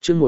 chương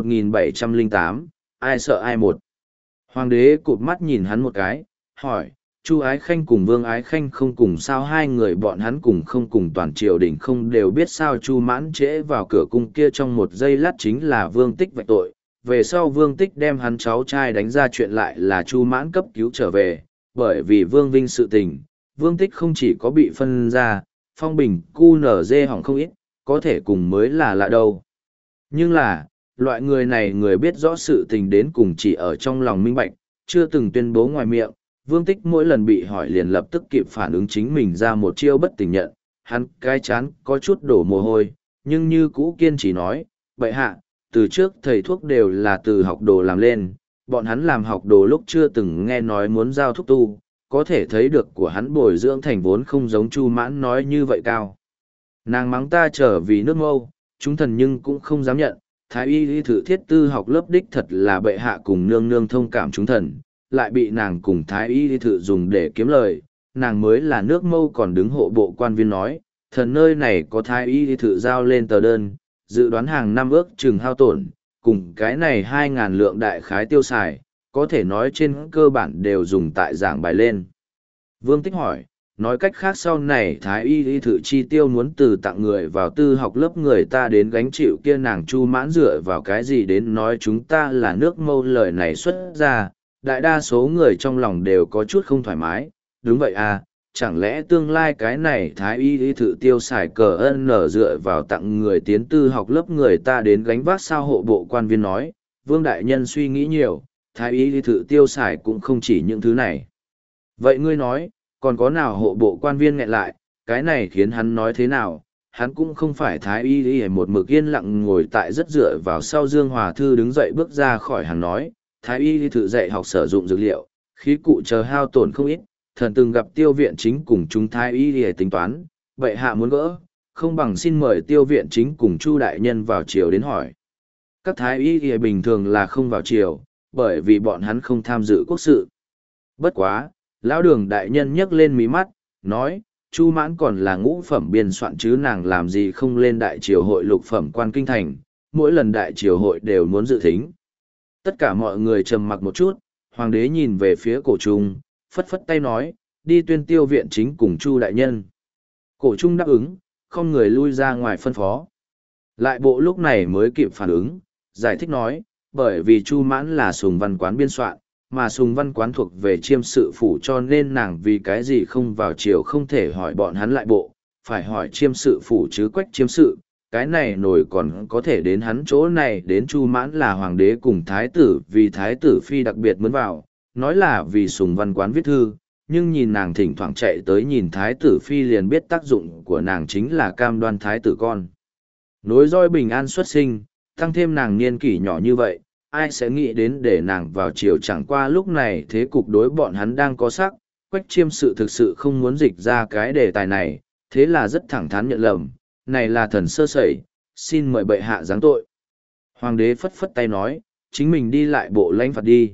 1708, ai sợ ai một. Hoàng đế cụp mắt nhìn hắn một cái, hỏi, Chu Ái Khanh cùng Vương Ái Khanh không cùng sao, hai người bọn hắn cùng không cùng toàn triều đình không đều biết sao Chu Mãn trễ vào cửa cung kia trong một giây lát chính là Vương Tích vạch tội, về sau Vương Tích đem hắn cháu trai đánh ra chuyện lại là Chu Mãn cấp cứu trở về, bởi vì Vương Vinh sự tình, Vương Tích không chỉ có bị phân ra, phong bình cu nở dê hỏng không ít, có thể cùng mới là lạ đâu. Nhưng là, loại người này người biết rõ sự tình đến cùng chỉ ở trong lòng minh bạch, chưa từng tuyên bố ngoài miệng. Vương Tích mỗi lần bị hỏi liền lập tức kịp phản ứng chính mình ra một chiêu bất tình nhận, hắn cái chán có chút đổ mồ hôi, nhưng như cũ kiên trì nói, bệ hạ, từ trước thầy thuốc đều là từ học đồ làm lên, bọn hắn làm học đồ lúc chưa từng nghe nói muốn giao thuốc tu, có thể thấy được của hắn bồi dưỡng thành vốn không giống Chu Mãn nói như vậy cao. Nàng mắng ta trở vì nước mâu, chúng thần nhưng cũng không dám nhận, thái y thử thiết tư học lớp đích thật là bệ hạ cùng nương nương thông cảm chúng thần, lại bị nàng cùng thái y thử dùng để kiếm lời, nàng mới là nước mâu còn đứng hộ bộ quan viên nói, thần nơi này có thái y thử giao lên tờ đơn, dự đoán hàng năm ước chừng hao tổn, cùng cái này 2.000 lượng đại khái tiêu xài, có thể nói trên cơ bản đều dùng tại giảng bài lên. Vương Tích hỏi, nói cách khác sau này thái y thử chi tiêu muốn từ tặng người vào tư học lớp người ta đến gánh chịu kia, nàng Chu Mãn dựa vào cái gì đến nói chúng ta là nước mâu, lời này xuất ra, đại đa số người trong lòng đều có chút không thoải mái. Đúng vậy à, chẳng lẽ tương lai cái này thái y thử tiêu xài cờ ân nở dựa vào tặng người tiến tư học lớp người ta đến gánh vác sao, hộ bộ quan viên nói. Vương đại nhân suy nghĩ nhiều, thái y thử tiêu xài cũng không chỉ những thứ này. Vậy ngươi nói, còn có nào? Hộ bộ quan viên nghẹn lại, cái này khiến hắn nói thế nào? Hắn cũng không phải thái y một mực yên lặng ngồi tại rất dựa vào sau. Dương Hòa Thư đứng dậy bước ra khỏi hàng nói, thái y thử dạy học sử dụng dược liệu, khí cụ chờ hao tổn không ít, thần từng gặp Tiêu viện chính cùng chúng thái y để tính toán, bệ hạ muốn gỡ, không bằng xin mời Tiêu viện chính cùng Chu đại nhân vào triều đến hỏi. Các thái y bình thường là không vào triều, bởi vì bọn hắn không tham dự quốc sự. Bất quá, lão Đường đại nhân nhấc lên mí mắt, nói, Chu Mãn còn là ngũ phẩm biên soạn chứ nàng làm gì không lên đại triều hội lục phẩm quan kinh thành, mỗi lần đại triều hội đều muốn dự thính. Tất cả mọi người trầm mặc một chút, hoàng đế nhìn về phía Cổ Trung, phất phất tay nói, đi tuyên Tiêu viện chính cùng Chu đại nhân. Cổ Trung đáp ứng, không người lui ra ngoài phân phó. Lại bộ lúc này mới kịp phản ứng, giải thích nói, bởi vì Chu Mãn là Sùng Văn Quán biên soạn, mà Sùng Văn Quán thuộc về Chiêm sự phủ, cho nên nàng vì cái gì không vào triều không thể hỏi bọn hắn lại bộ, phải hỏi Chiêm sự phủ chứ Quách Chiêm sự. Cái này nổi còn có thể đến hắn chỗ này, đến Chu Mãn là hoàng đế cùng thái tử, vì thái tử phi đặc biệt muốn vào, nói là vì Sùng Văn Quán viết thư, nhưng nhìn nàng thỉnh thoảng chạy tới nhìn thái tử phi liền biết tác dụng của nàng chính là cam đoan thái tử con nối dõi bình an xuất sinh, tăng thêm nàng niên kỷ nhỏ như vậy, ai sẽ nghĩ đến để nàng vào triều. Chẳng qua lúc này thế cục đối bọn hắn đang có sắc, Quách Chiêm sự thực sự không muốn dịch ra cái đề tài này, thế là rất thẳng thắn nhận lầm, này là thần sơ sẩy, xin mời bệ hạ giáng tội. Hoàng đế phất phất tay nói, chính mình đi lại bộ lãnh phạt đi.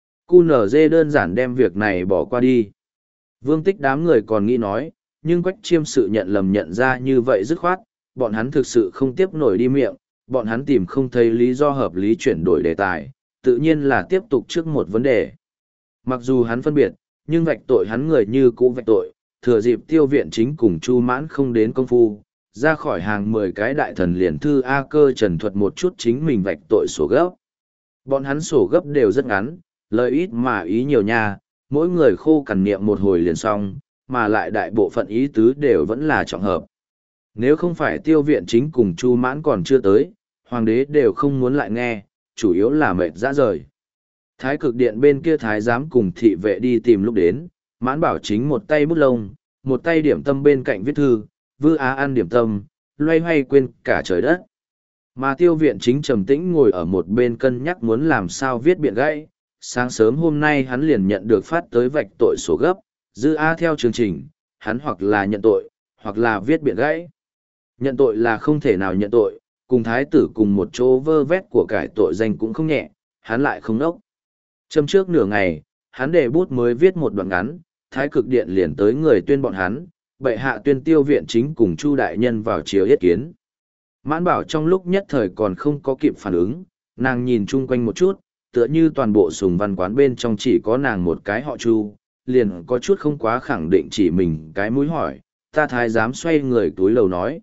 QNZ đơn giản đem việc này bỏ qua đi. Vương Tích đám người còn nghĩ nói, nhưng Quách Chiêm sự nhận lầm nhận ra như vậy dứt khoát, bọn hắn thực sự không tiếp nổi đi miệng, bọn hắn tìm không thấy lý do hợp lý chuyển đổi đề tài, tự nhiên là tiếp tục trước một vấn đề. Mặc dù hắn phân biệt, nhưng vạch tội hắn người như cũ vạch tội, thừa dịp Tiêu viện chính cùng Chu Mãn không đến công phu, ra khỏi hàng 10 cái đại thần liền thư A Cơ trần thuật một chút chính mình vạch tội sổ gấp. Bọn hắn sổ gấp đều rất ngắn, lời ít mà ý nhiều nha, mỗi người khô cằn niệm một hồi liền xong, mà lại đại bộ phận ý tứ đều vẫn là trọng hợp. Nếu không phải Tiêu viện chính cùng Chu Mãn còn chưa tới, hoàng đế đều không muốn lại nghe, chủ yếu là mệt rã rời. Thái cực điện bên kia thái giám cùng thị vệ đi tìm lúc đến, Mãn Bảo chính một tay bút lông, một tay điểm tâm bên cạnh viết thư, Vư Á ăn điểm tâm, loay hoay quên cả trời đất. Mà Tiêu viện chính trầm tĩnh ngồi ở một bên cân nhắc muốn làm sao viết biện gãy. Sáng sớm hôm nay hắn liền nhận được phát tới vạch tội sổ gấp, Dư Á theo chương trình, hắn hoặc là nhận tội, hoặc là viết biện gãy. Nhận tội là không thể nào nhận tội, cùng thái tử cùng một chỗ vơ vét của cải tội danh cũng không nhẹ, hắn lại không đốc. Châm trước nửa ngày, hắn để bút mới viết một đoạn ngắn, thái cực điện liền tới người tuyên bọn hắn, bệ hạ tuyên Tiêu viện chính cùng Chu đại nhân vào triều yết kiến. Mãn Bảo trong lúc nhất thời còn không có kịp phản ứng, nàng nhìn chung quanh một chút, tựa như toàn bộ sùng văn quán bên trong chỉ có nàng một cái họ Chu, liền có chút không quá khẳng định chỉ mình cái mũi hỏi, ta thái giám xoay người túi lầu nói,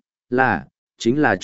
chính là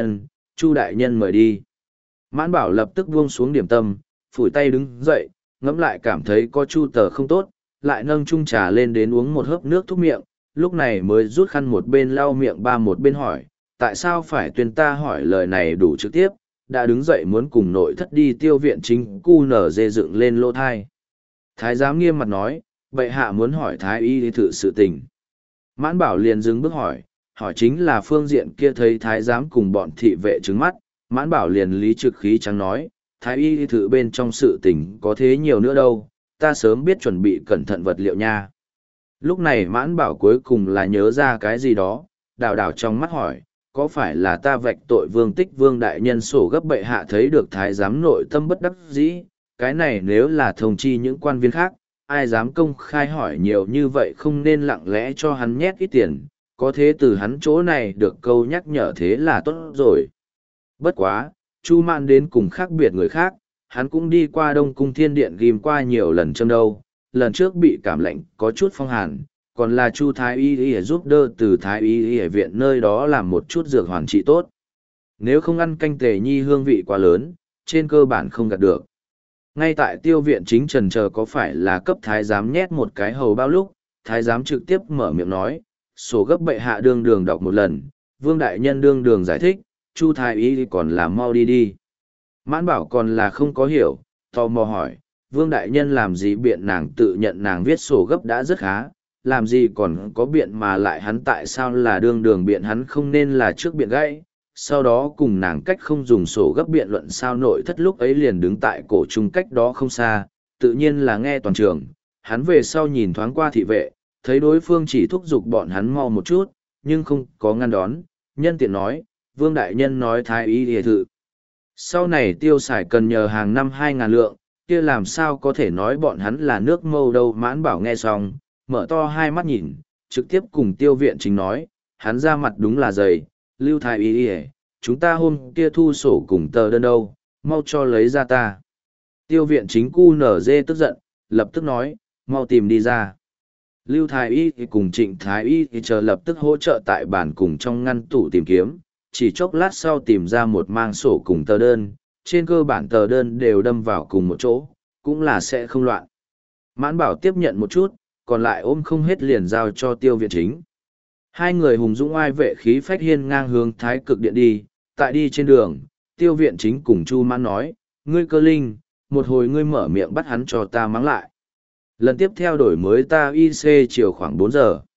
Chu đại nhân mời đi. Mãn Bảo lập tức buông xuống điểm tâm, phủi tay đứng dậy, ngẫm lại cảm thấy có Chu tờ không tốt, lại nâng chung trà lên đến uống một hớp nước thúc miệng, lúc này mới rút khăn một bên lau miệng ba một bên hỏi, tại sao phải tuyên ta hỏi lời này đủ trực tiếp, đã đứng dậy muốn cùng nội thất đi tiêu viện chính cu nở dê dựng lên lỗ thai. Thái giám nghiêm mặt nói, bệ hạ muốn hỏi thái y thử sự tình. Mãn Bảo liền dừng bước hỏi chính là phương diện kia thấy thái giám cùng bọn thị vệ trứng mắt, Mãn Bảo liền lý trực khí trắng nói, thái y thử bên trong sự tình có thế nhiều nữa đâu, ta sớm biết chuẩn bị cẩn thận vật liệu nha. Lúc này Mãn Bảo cuối cùng là nhớ ra cái gì đó, đào đào trong mắt hỏi, có phải là ta vạch tội Vương Tích Vương đại nhân sổ gấp bệ hạ thấy được thái giám nội tâm bất đắc dĩ, cái này nếu là thông chi những quan viên khác, ai dám công khai hỏi nhiều như vậy không nên lặng lẽ cho hắn nhét ít tiền, có thế từ hắn chỗ này được câu nhắc nhở thế là tốt rồi. Bất quá, Chu Mạn đến cùng khác biệt người khác, hắn cũng đi qua Đông Cung Thiên Điện ghim qua nhiều lần châm đâu, lần trước bị cảm lạnh có chút phong hàn, còn là Chu Thái Y giúp đỡ từ Thái Y viện nơi đó làm một chút dược hoàn trị tốt. Nếu không ăn canh tề nhi hương vị quá lớn, trên cơ bản không gạt được. Ngay tại tiêu viện chính trần chờ có phải là cấp thái giám nhét một cái hầu bao lúc, thái giám trực tiếp mở miệng nói, sổ gấp bệ hạ đương đường đọc một lần, Vương đại nhân đương đường giải thích, Chu Thái Y còn làm mau đi đi. Mãn Bảo còn là không có hiểu, tò mò hỏi, Vương đại nhân làm gì biện nàng tự nhận nàng viết sổ gấp đã rất khá, làm gì còn có biện mà lại hắn tại sao là đương đường biện hắn không nên là trước biện gãy, sau đó cùng nàng cách không dùng sổ gấp biện luận sao nội thất lúc ấy liền đứng tại cổ trung cách đó không xa, tự nhiên là nghe toàn trường, hắn về sau nhìn thoáng qua thị vệ, thấy đối phương chỉ thúc giục bọn hắn mau một chút, nhưng không có ngăn đón, nhân tiện nói, Vương đại nhân nói thái y hề thự. Sau này tiêu xài cần nhờ hàng năm 2.000 lượng, kia làm sao có thể nói bọn hắn là nước mâu đâu. Mãn Bảo nghe xong, mở to hai mắt nhìn, trực tiếp cùng tiêu viện chính nói, hắn ra mặt đúng là dày, Lưu thái y hề, chúng ta hôm kia thu sổ cùng tờ đơn đâu, mau cho lấy ra ta. Tiêu viện chính cu nở dê tức giận, lập tức nói, mau tìm đi ra. Lưu thái y cùng Trịnh thái y chờ lập tức hỗ trợ tại bàn cùng trong ngăn tủ tìm kiếm, chỉ chốc lát sau tìm ra một mang sổ cùng tờ đơn, trên cơ bản tờ đơn đều đâm vào cùng một chỗ, cũng là sẽ không loạn. Mãn Bảo tiếp nhận một chút, còn lại ôm không hết liền giao cho tiêu viện chính. Hai người hùng dũng oai vệ khí phách hiên ngang hướng thái cực điện đi, tại đi trên đường, tiêu viện chính cùng Chu Mãn nói, ngươi Cơ Linh, một hồi ngươi mở miệng bắt hắn cho ta mắng lại. Lần tiếp theo đổi mới ta IC chiều khoảng 4 giờ.